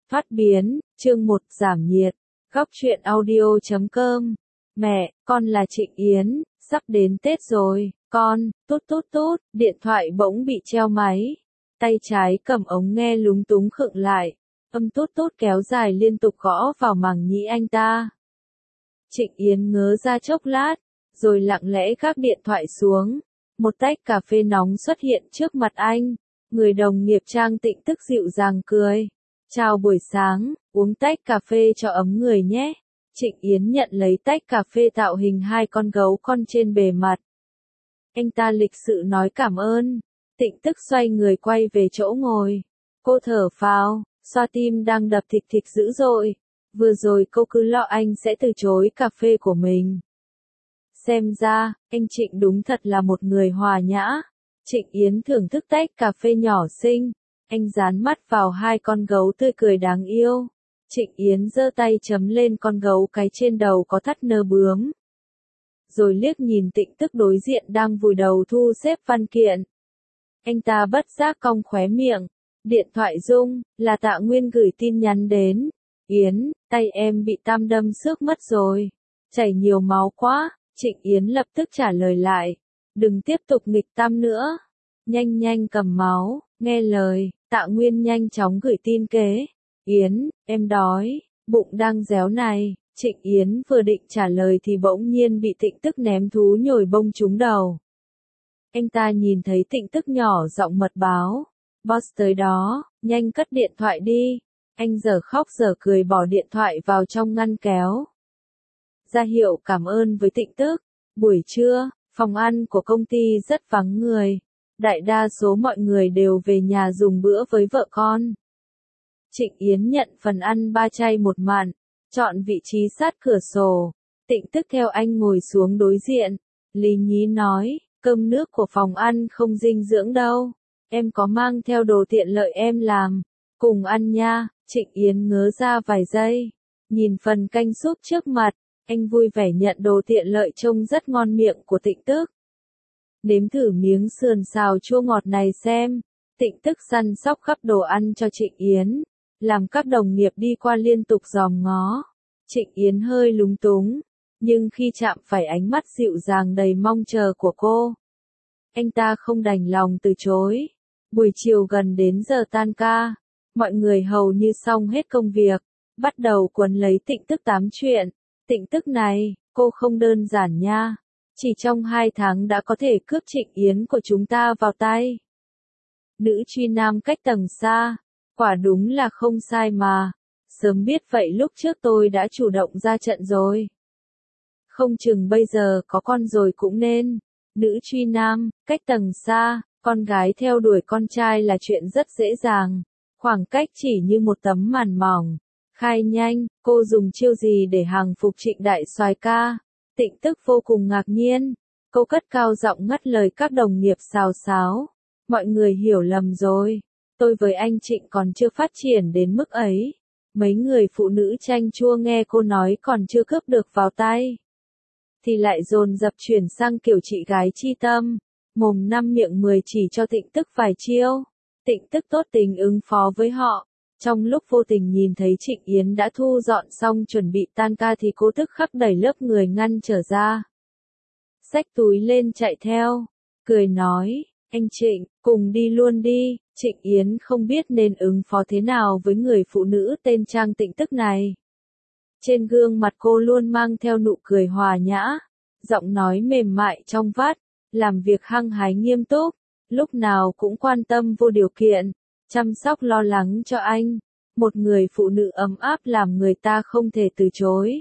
Thoát biến, chương 1 giảm nhiệt, góc truyện audio.com. Mẹ, con là Trịnh Yến, sắp đến Tết rồi, con, tút tút tút, điện thoại bỗng bị treo máy. Tay trái cầm ống nghe lúng túng khựng lại, âm tút tút kéo dài liên tục gõ vào màng nhĩ anh ta. Trịnh Yến ngớ ra chốc lát, rồi lặng lẽ gác điện thoại xuống. Một tách cà phê nóng xuất hiện trước mặt anh, người đồng nghiệp Trang Tịnh Tức dịu dàng cười. Chào buổi sáng, uống tách cà phê cho ấm người nhé. Trịnh Yến nhận lấy tách cà phê tạo hình hai con gấu con trên bề mặt. Anh ta lịch sự nói cảm ơn. Tịnh Tức xoay người quay về chỗ ngồi. Cô thở phào, xoa tim đang đập thịch thịch dữ dội. Vừa rồi cô cứ lo anh sẽ từ chối cà phê của mình. Xem ra, anh Trịnh đúng thật là một người hòa nhã. Trịnh Yến thưởng thức tách cà phê nhỏ xinh. Anh dán mắt vào hai con gấu tươi cười đáng yêu. Trịnh Yến giơ tay chấm lên con gấu cái trên đầu có thắt nơ bướm. Rồi liếc nhìn Tịnh Tức đối diện đang vùi đầu thu xếp văn kiện. Anh ta bất giác cong khóe miệng. Điện thoại rung, là Tạ Nguyên gửi tin nhắn đến. Yến, tay em bị tam đâm xước mất rồi. Chảy nhiều máu quá. Trịnh Yến lập tức trả lời lại. Đừng tiếp tục nghịch tam nữa. Nhanh nhanh cầm máu, nghe lời. Tạ Nguyên nhanh chóng gửi tin kế. Yến, em đói, bụng đang réo này. Trịnh Yến vừa định trả lời thì bỗng nhiên bị Tịnh Tức ném thú nhồi bông trúng đầu. Anh ta nhìn thấy Tịnh Tức nhỏ giọng mật báo. Boss tới đó, nhanh cất điện thoại đi. Anh giờ khóc giờ cười bỏ điện thoại vào trong ngăn kéo. Ra hiệu cảm ơn với Tịnh Tức. Buổi trưa, phòng ăn của công ty rất vắng người. Đại đa số mọi người đều về nhà dùng bữa với vợ con. Trịnh Yến nhận phần ăn 3 chay 1 mặn, chọn vị trí sát cửa sổ. Tịnh Tức theo anh ngồi xuống đối diện. Lý nhí nói, cơm nước của phòng ăn không dinh dưỡng đâu. Em có mang theo đồ tiện lợi em làm. Cùng ăn nha. Trịnh Yến ngớ ra vài giây. Nhìn phần canh súp trước mặt, anh vui vẻ nhận đồ tiện lợi trông rất ngon miệng của Tịnh Tức. Nếm thử miếng sườn xào chua ngọt này xem. Tịnh Tức săn sóc khắp đồ ăn cho Trịnh Yến, làm các đồng nghiệp đi qua liên tục dòm ngó. Trịnh Yến hơi lúng túng, nhưng khi chạm phải ánh mắt dịu dàng đầy mong chờ của cô, anh ta không đành lòng từ chối. Buổi chiều gần đến giờ tan ca, mọi người hầu như xong hết công việc, bắt đầu quấn lấy Tịnh Tức tám chuyện. Tịnh Tức này, cô không đơn giản nha. Chỉ trong 2 tháng đã có thể cướp Trịnh Yến của chúng ta vào tay. Nữ truy nam cách tầng xa, quả đúng là không sai mà. Sớm biết vậy lúc trước tôi đã chủ động ra trận rồi. Không chừng bây giờ có con rồi cũng nên. Nữ truy nam, cách tầng xa, con gái theo đuổi con trai là chuyện rất dễ dàng. Khoảng cách chỉ như một tấm màn mỏng. Khai nhanh, cô dùng chiêu gì để hàng phục Trịnh đại soái ca? Tịnh Tức vô cùng ngạc nhiên. Cô cất cao giọng ngắt lời các đồng nghiệp xào xáo. Mọi người hiểu lầm rồi. Tôi với anh Trịnh còn chưa phát triển đến mức ấy. Mấy người phụ nữ chanh chua nghe cô nói còn chưa cướp được vào tay, thì lại dồn dập chuyển sang kiểu chị gái chi tâm. Mồm 5 miệng 10 chỉ cho Tịnh Tức vài chiêu. Tịnh Tức tốt tình ứng phó với họ. Trong lúc vô tình nhìn thấy Trịnh Yến đã thu dọn xong chuẩn bị tan ca thì cô tức khắc đẩy lớp người ngăn trở ra. Xách túi lên chạy theo, cười nói, anh Trịnh, cùng đi luôn đi. Trịnh Yến không biết nên ứng phó thế nào với người phụ nữ tên Trang Tịnh Tức này. Trên gương mặt cô luôn mang theo nụ cười hòa nhã, giọng nói mềm mại trong vắt, làm việc hăng hái nghiêm túc, lúc nào cũng quan tâm vô điều kiện, chăm sóc lo lắng cho anh. Một người phụ nữ ấm áp làm người ta không thể từ chối.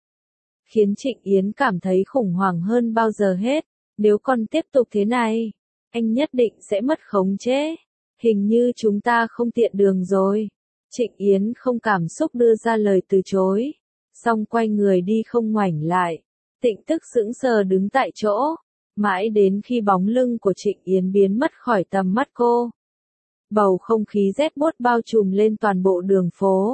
Khiến Trịnh Yến cảm thấy khủng hoảng hơn bao giờ hết. Nếu còn tiếp tục thế này, anh nhất định sẽ mất khống chế. Hình như chúng ta không tiện đường rồi. Trịnh Yến không cảm xúc đưa ra lời từ chối, xong quay người đi không ngoảnh lại. Tịnh Tức sững sờ đứng tại chỗ, mãi đến khi bóng lưng của Trịnh Yến biến mất khỏi tầm mắt cô. Bầu không khí rét buốt bao trùm lên toàn bộ đường phố.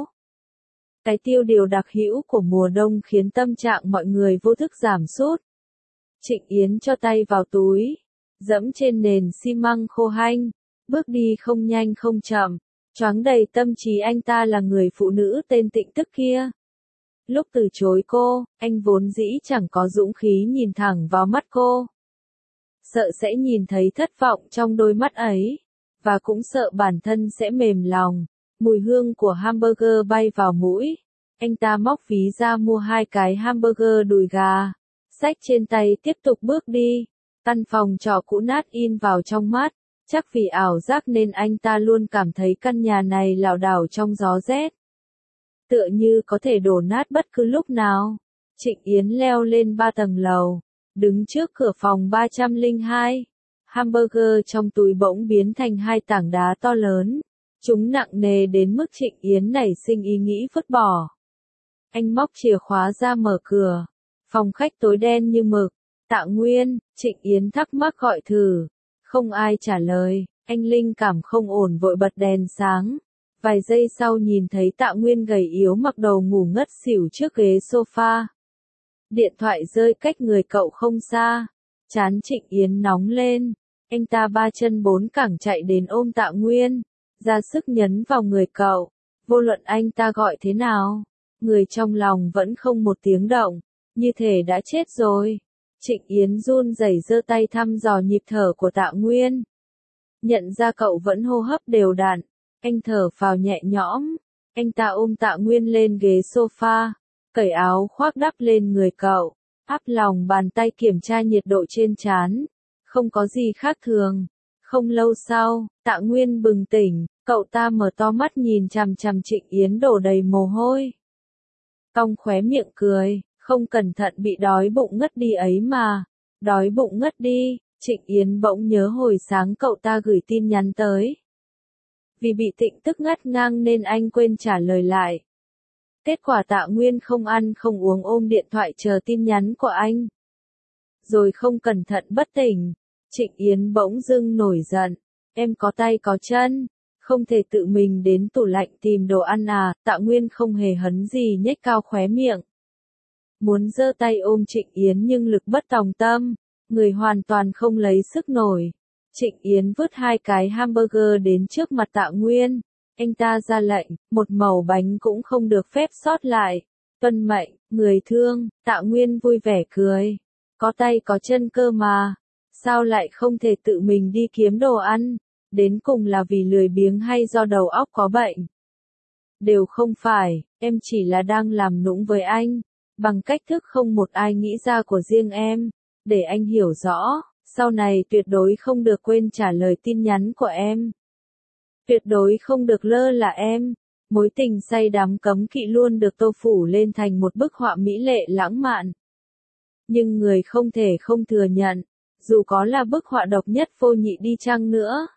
Cái tiêu điều đặc hữu của mùa đông khiến tâm trạng mọi người vô thức giảm sút. Trịnh Yến cho tay vào túi, dẫm trên nền xi măng khô hanh, bước đi không nhanh không chậm, choáng đầy tâm trí anh ta là người phụ nữ tên Tịnh Tức kia. Lúc từ chối cô, anh vốn dĩ chẳng có dũng khí nhìn thẳng vào mắt cô. Sợ sẽ nhìn thấy thất vọng trong đôi mắt ấy, và cũng sợ bản thân sẽ mềm lòng. Mùi hương của hamburger bay vào mũi. Anh ta móc ví ra mua 2 cái hamburger đùi gà. Xách trên tay tiếp tục bước đi. Căn phòng trọ cũ nát in vào trong mắt. Chắc vì ảo giác nên anh ta luôn cảm thấy căn nhà này lảo đảo trong gió rét. Tựa như có thể đổ nát bất cứ lúc nào. Trịnh Yến leo lên 3 tầng lầu. Đứng trước cửa phòng 302. Hamburger trong túi bỗng biến thành 2 tảng đá to lớn. Chúng nặng nề đến mức Trịnh Yến nảy sinh ý nghĩ vứt bỏ. Anh móc chìa khóa ra mở cửa. Phòng khách tối đen như mực. Tạ Nguyên, Trịnh Yến thắc mắc gọi thử. Không ai trả lời. Anh linh cảm không ổn vội bật đèn sáng. Vài giây sau nhìn thấy Tạ Nguyên gầy yếu mặc đầu ngủ ngất xỉu trước ghế sofa. Điện thoại rơi cách người cậu không xa. Trán Trịnh Yến nóng lên. Anh ta 3 chân 4 cẳng chạy đến ôm Tạ Nguyên. Ra sức nhấn vào người cậu. Vô luận anh ta gọi thế nào. Người trong lòng vẫn không một tiếng động. Như thể đã chết rồi. Trịnh Yến run rẩy giơ tay thăm dò nhịp thở của Tạ Nguyên. Nhận ra cậu vẫn hô hấp đều đặn. Anh thở phào nhẹ nhõm. Anh ta ôm Tạ Nguyên lên ghế sofa. Cởi áo khoác đắp lên người cậu. Áp lòng bàn tay kiểm tra nhiệt độ trên trán. Không có gì khác thường. Không lâu sau, Tạ Nguyên bừng tỉnh. Cậu ta mở to mắt nhìn chằm chằm Trịnh Yến đổ đầy mồ hôi. Cong khóe miệng cười. Không cẩn thận bị đói bụng ngất đi ấy mà. Đói bụng ngất đi. Trịnh Yến bỗng nhớ hồi sáng cậu ta gửi tin nhắn tới. Vì bị Tịnh Tức ngắt ngang nên anh quên trả lời lại. Kết quả Tạ Nguyên không ăn không uống ôm điện thoại chờ tin nhắn của anh. Rồi không cẩn thận bất tỉnh. Trịnh Yến bỗng dưng nổi giận. Em có tay có chân. Không thể tự mình đến tủ lạnh tìm đồ ăn à. Tạ Nguyên không hề hấn gì nhếch cao khóe miệng. Muốn giơ tay ôm Trịnh Yến nhưng lực bất tòng tâm. Người hoàn toàn không lấy sức nổi. Trịnh Yến vứt 2 cái hamburger đến trước mặt Tạ Nguyên. Anh ta ra lệnh, một mẩu bánh cũng không được phép sót lại. Tuân mệnh, người thương. Tạ Nguyên vui vẻ cười. Có tay có chân cơ mà. Sao lại không thể tự mình đi kiếm đồ ăn? Đến cùng là vì lười biếng hay do đầu óc có bệnh? Đều không phải, em chỉ là đang làm nũng với anh. Bằng cách thức không một ai nghĩ ra của riêng em. Để anh hiểu rõ, sau này tuyệt đối không được quên trả lời tin nhắn của em. Tuyệt đối không được lơ là em. Mối tình say đắm cấm kỵ luôn được tô phủ lên thành một bức họa mỹ lệ lãng mạn. Nhưng người không thể không thừa nhận, dù có là bức họa độc nhất vô nhị đi chăng nữa.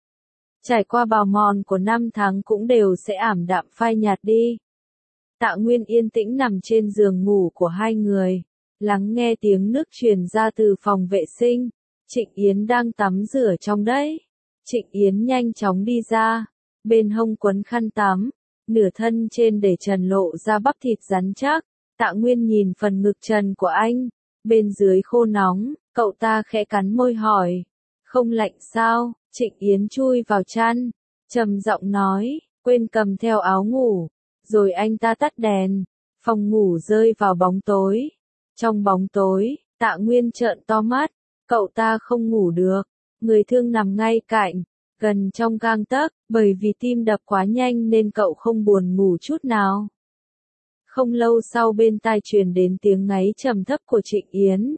Trải qua bào mòn của 5 tháng cũng đều sẽ ảm đạm phai nhạt đi. Tạ Nguyên yên tĩnh nằm trên giường ngủ của hai người, lắng nghe tiếng nước truyền ra từ phòng vệ sinh. Trịnh Yến đang tắm rửa trong đấy. Trịnh Yến nhanh chóng đi ra, bên hông quấn khăn tắm, nửa thân trên để trần lộ ra bắp thịt rắn chắc. Tạ Nguyên nhìn phần ngực trần của anh, bên dưới khô nóng, cậu ta khẽ cắn môi hỏi, không lạnh sao? Trịnh Yến chui vào chăn, trầm giọng nói, quên cầm theo áo ngủ. Rồi anh ta tắt đèn, phòng ngủ rơi vào bóng tối. Trong bóng tối, Tạ Nguyên trợn to mắt, cậu ta không ngủ được, người thương nằm ngay cạnh, gần trong gang tấc, bởi vì tim đập quá nhanh nên cậu không buồn ngủ chút nào. Không lâu sau bên tai truyền đến tiếng ngáy trầm thấp của Trịnh Yến.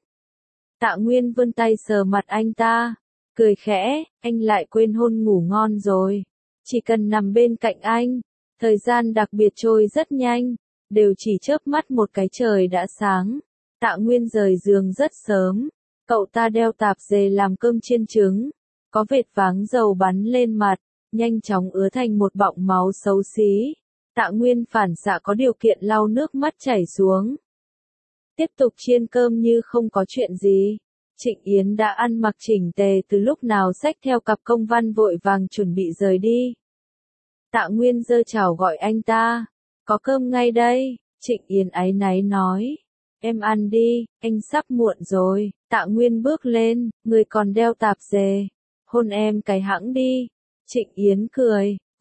Tạ Nguyên vươn tay sờ mặt anh ta, cười khẽ, anh lại quên hôn ngủ ngon rồi. Chỉ cần nằm bên cạnh anh, thời gian đặc biệt trôi rất nhanh, đều chỉ chớp mắt một cái trời đã sáng. Tạ Nguyên rời giường rất sớm, cậu ta đeo tạp dề làm cơm chiên trứng, có vệt váng dầu bắn lên mặt, nhanh chóng ứa thành một bọng máu xấu xí. Tạ Nguyên phản xạ có điều kiện lau nước mắt chảy xuống. Tiếp tục chiên cơm như không có chuyện gì. Trịnh Yến đã ăn mặc chỉnh tề từ lúc nào xách theo cặp công văn vội vàng chuẩn bị rời đi. Tạ Nguyên giơ chảo gọi anh ta. Có cơm ngay đây. Trịnh Yến áy náy nói. Em ăn đi, anh sắp muộn rồi. Tạ Nguyên bước lên, người còn đeo tạp dề. Hôn em cái hãng đi. Trịnh Yến cười,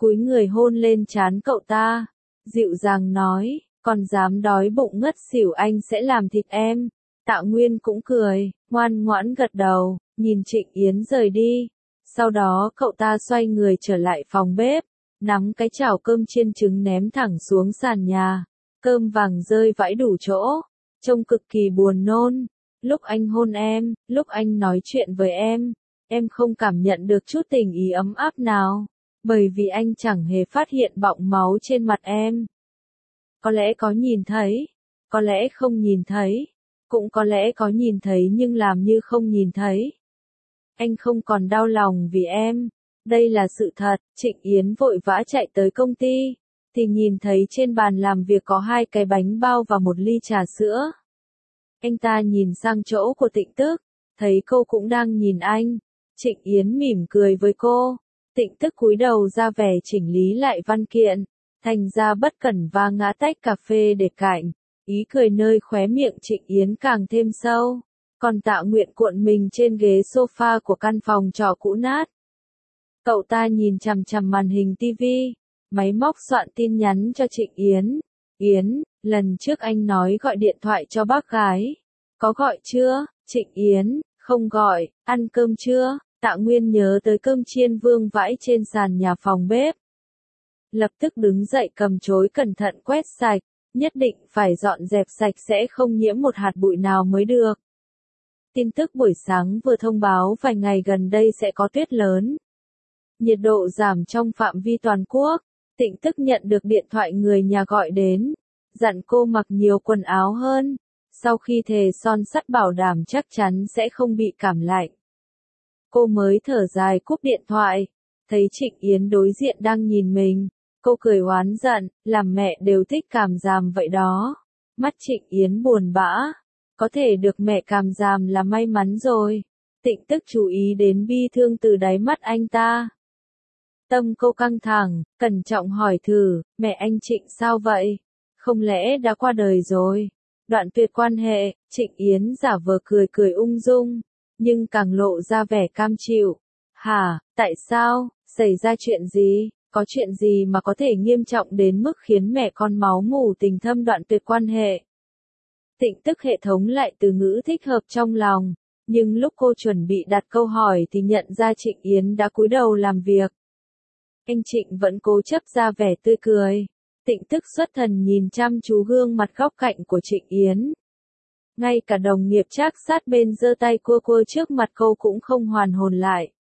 cúi người hôn lên trán cậu ta, dịu dàng nói, còn dám đói bụng ngất xỉu anh sẽ làm thịt em. Tạ Nguyên cũng cười, ngoan ngoãn gật đầu, nhìn Trịnh Yến rời đi. Sau đó cậu ta xoay người trở lại phòng bếp, nắm cái chảo cơm chiên trứng ném thẳng xuống sàn nhà. Cơm vàng rơi vãi đủ chỗ, trông cực kỳ buồn nôn. Lúc anh hôn em, lúc anh nói chuyện với em không cảm nhận được chút tình ý ấm áp nào, bởi vì anh chẳng hề phát hiện bọng máu trên mặt em. Có lẽ có nhìn thấy, có lẽ không nhìn thấy, cũng có lẽ có nhìn thấy nhưng làm như không nhìn thấy. Anh không còn đau lòng vì em, đây là sự thật. Trịnh Yến vội vã chạy tới công ty, thì nhìn thấy trên bàn làm việc có 2 cái bánh bao và 1 ly trà sữa. Anh ta nhìn sang chỗ của Tịnh Tức, thấy cô cũng đang nhìn anh. Trịnh Yến mỉm cười với cô. Tịnh Tức cúi đầu ra vẻ chỉnh lý lại văn kiện, thành ra bất cẩn và ngã tách cà phê để cạnh. Ý cười nơi khóe miệng Trịnh Yến càng thêm sâu. Còn Tạ Nguyện cuộn mình trên ghế sofa của căn phòng trọ cũ nát. Cậu ta nhìn chằm chằm màn hình tivi, máy móc soạn tin nhắn cho Trịnh Yến. Yến, lần trước anh nói gọi điện thoại cho bác gái. Có gọi chưa? Trịnh Yến, không gọi. Ăn cơm chưa? Tạ Nguyên nhớ tới cơm chiên vương vãi trên sàn nhà phòng bếp. Lập tức đứng dậy cầm chối cẩn thận quét sạch, nhất định phải dọn dẹp sạch sẽ không nhiễm một hạt bụi nào mới được. Tin tức buổi sáng vừa thông báo vài ngày gần đây sẽ có tuyết lớn. Nhiệt độ giảm trong phạm vi toàn quốc. Tịnh Tức nhận được điện thoại người nhà gọi đến, dặn cô mặc nhiều quần áo hơn, sau khi thề son sắt bảo đảm chắc chắn sẽ không bị cảm lạnh. Cô mới thở dài cúp điện thoại, thấy Trịnh Yến đối diện đang nhìn mình, cô cười oán giận, làm mẹ đều thích cảm giảm vậy đó. Mắt Trịnh Yến buồn bã, có thể được mẹ cảm giảm là may mắn rồi. Tịnh Tức chú ý đến bi thương từ đáy mắt anh ta. Tâm cô căng thẳng, cẩn trọng hỏi thử, mẹ anh Trịnh sao vậy? Không lẽ đã qua đời rồi? Đoạn tuyệt quan hệ. Trịnh Yến giả vờ cười cười ung dung, nhưng càng lộ ra vẻ cam chịu. Hả, tại sao? Xảy ra chuyện gì? Có chuyện gì mà có thể nghiêm trọng đến mức khiến mẹ con máu mủ tình thâm đoạn tuyệt quan hệ? Tịnh Tức hệ thống lại từ ngữ thích hợp trong lòng, nhưng lúc cô chuẩn bị đặt câu hỏi thì nhận ra Trịnh Yến đã cúi đầu làm việc. Anh Trịnh vẫn cố chấp ra vẻ tươi cười. Tịnh Tức xuất thần nhìn chăm chú gương mặt góc cạnh của Trịnh Yến. Ngay cả đồng nghiệp trác sát bên giơ tay cua cua trước mặt cô cũng không hoàn hồn lại.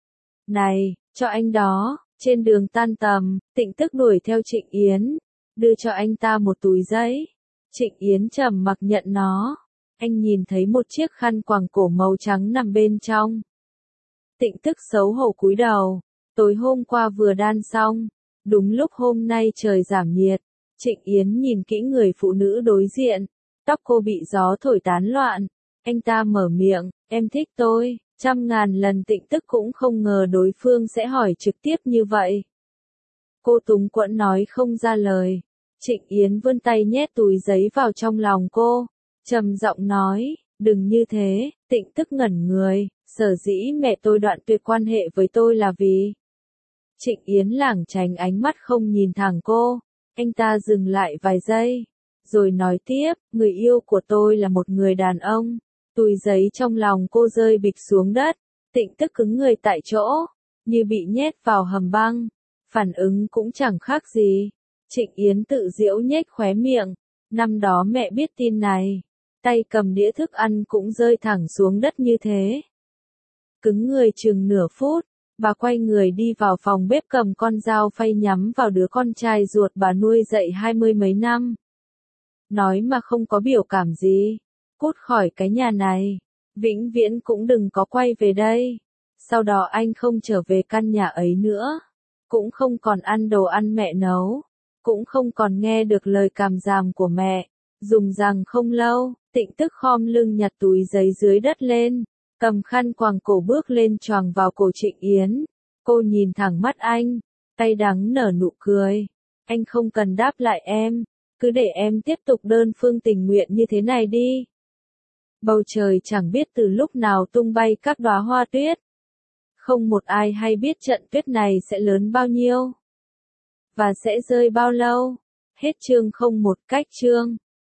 Này, cho anh đó. Trên đường tan tầm, Tịnh Tức đuổi theo Trịnh Yến, đưa cho anh ta một túi giấy. Trịnh Yến trầm mặc nhận nó. Anh nhìn thấy một chiếc khăn quàng cổ màu trắng nằm bên trong. Tịnh Tức xấu hổ cúi đầu. Tối hôm qua vừa đan xong, đúng lúc hôm nay trời giảm nhiệt. Trịnh Yến nhìn kỹ người phụ nữ đối diện, tóc cô bị gió thổi tán loạn. Anh ta mở miệng, em thích tôi. 100.000 lần Tịnh Tức cũng không ngờ đối phương sẽ hỏi trực tiếp như vậy. Cô túng quẫn nói không ra lời. Trịnh Yến vươn tay nhét túi giấy vào trong lòng cô, trầm giọng nói, đừng như thế. Tịnh Tức ngẩn người, sở dĩ mẹ tôi đoạn tuyệt quan hệ với tôi là vì... Trịnh Yến lảng tránh ánh mắt không nhìn thẳng cô. Anh ta dừng lại vài giây, rồi nói tiếp, người yêu của tôi là một người đàn ông. Túi giấy trong lòng cô rơi bịch xuống đất. Tịnh Tức cứng người tại chỗ, như bị nhét vào hầm băng. Phản ứng cũng chẳng khác gì. Trịnh Yến tự giễu nhếch khóe miệng. Năm đó mẹ biết tin này, tay cầm đĩa thức ăn cũng rơi thẳng xuống đất như thế. Cứng người chừng nửa phút, bà quay người đi vào phòng bếp cầm con dao phay nhắm vào đứa con trai ruột bà nuôi dạy 20 mấy năm. Nói mà không có biểu cảm gì. Cút khỏi cái nhà này, vĩnh viễn cũng đừng có quay về đây. Sau đó anh không trở về căn nhà ấy nữa, cũng không còn ăn đồ ăn mẹ nấu, cũng không còn nghe được lời càm ràm của mẹ. Dùng rằng không lâu, Tịnh Tức khom lưng nhặt túi giấy dưới đất lên, cầm khăn quàng cổ bước lên choàng vào cổ Trịnh Yến. Cô nhìn thẳng mắt anh, cay đắng nở nụ cười. Anh không cần đáp lại em, cứ để em tiếp tục đơn phương tình nguyện như thế này đi. Bầu trời chẳng biết từ lúc nào tung bay các đóa hoa tuyết. Không một ai hay biết trận tuyết này sẽ lớn bao nhiêu. Và sẽ rơi bao lâu? Hết chương 01 cách chương